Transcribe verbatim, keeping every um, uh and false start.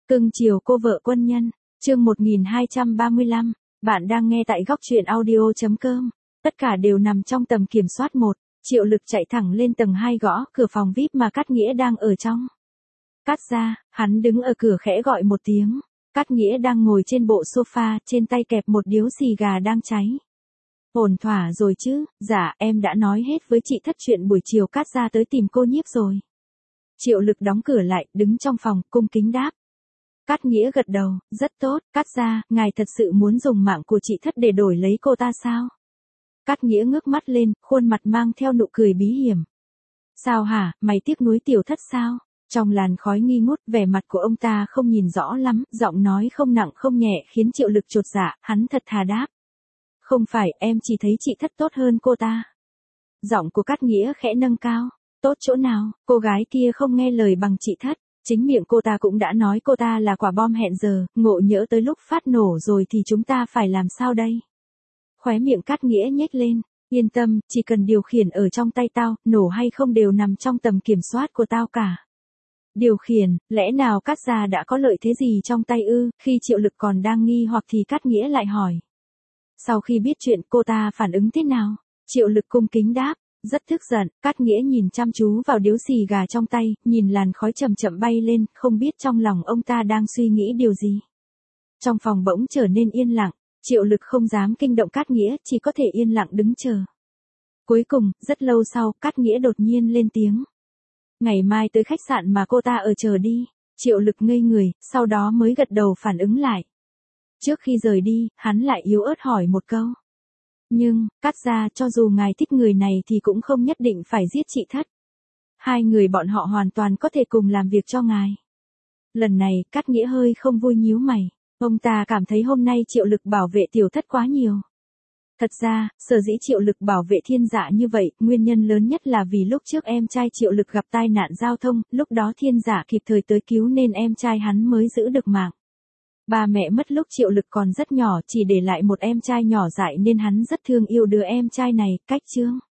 Cưng chiều cô vợ quân nhân, chương một nghìn hai trăm ba mươi lăm, bạn đang nghe tại góc truyện audio.com. Tất cả đều nằm trong tầm kiểm soát một, Triệu Lực chạy thẳng lên tầng hai gõ cửa phòng vi ai pi mà Cát Nghĩa đang ở trong. Cát gia, hắn đứng ở cửa khẽ gọi một tiếng. Cát Nghĩa đang ngồi trên bộ sofa, trên tay kẹp một điếu xì gà đang cháy. Ổn thỏa rồi chứ? Dạ, em đã nói hết với chị Thất chuyện buổi chiều Cát gia tới tìm cô nhiếp rồi. Triệu Lực đóng cửa lại, đứng trong phòng, cung kính đáp. Cát Nghĩa gật đầu, rất tốt, Cát gia, ngài thật sự muốn dùng mạng của chị Thất để đổi lấy cô ta sao? Cát Nghĩa ngước mắt lên, khuôn mặt mang theo nụ cười bí hiểm. Sao hả, mày tiếc nuối tiểu Thất sao? Trong làn khói nghi ngút, vẻ mặt của ông ta không nhìn rõ lắm, giọng nói không nặng không nhẹ khiến Triệu Lực chột dạ, hắn thật thà đáp. Không phải, em chỉ thấy chị Thất tốt hơn cô ta. Giọng của Cát Nghĩa khẽ nâng cao. Tốt chỗ nào, cô gái kia không nghe lời bằng chị Thất. Chính miệng cô ta cũng đã nói cô ta là quả bom hẹn giờ, ngộ nhỡ tới lúc phát nổ rồi thì chúng ta phải làm sao đây? Khóe miệng Cát Nghĩa nhếch lên. Yên tâm, chỉ cần điều khiển ở trong tay tao, nổ hay không đều nằm trong tầm kiểm soát của tao cả. Điều khiển, lẽ nào Cát gia đã có lợi thế gì trong tay ư? Khi Triệu Lực còn đang nghi hoặc thì Cát Nghĩa lại hỏi. Sau khi biết chuyện cô ta phản ứng thế nào? Triệu Lực cung kính đáp. Rất tức giận, Cát Nghĩa nhìn chăm chú vào điếu xì gà trong tay, nhìn làn khói chậm chậm bay lên, không biết trong lòng ông ta đang suy nghĩ điều gì. Trong phòng bỗng trở nên yên lặng, Triệu Lực không dám kinh động Cát Nghĩa, chỉ có thể yên lặng đứng chờ. Cuối cùng, rất lâu sau, Cát Nghĩa đột nhiên lên tiếng. Ngày mai tới khách sạn mà cô ta ở chờ đi. Triệu Lực ngây người, sau đó mới gật đầu phản ứng lại. Trước khi rời đi, hắn lại yếu ớt hỏi một câu. Nhưng, Cát gia, cho dù ngài thích người này thì cũng không nhất định phải giết chị Thất. Hai người bọn họ hoàn toàn có thể cùng làm việc cho ngài. Lần này, Cát Nghĩa hơi không vui nhíu mày. Ông ta cảm thấy hôm nay Triệu Lực bảo vệ tiểu Thất quá nhiều. Thật ra, sở dĩ Triệu Lực bảo vệ Thiên Dạ như vậy, nguyên nhân lớn nhất là vì lúc trước em trai Triệu Lực gặp tai nạn giao thông, lúc đó Thiên Dạ kịp thời tới cứu nên em trai hắn mới giữ được mạng. Ba mẹ mất lúc Triệu Lực còn rất nhỏ, chỉ để lại một em trai nhỏ dại nên hắn rất thương yêu đứa em trai này. Cách chương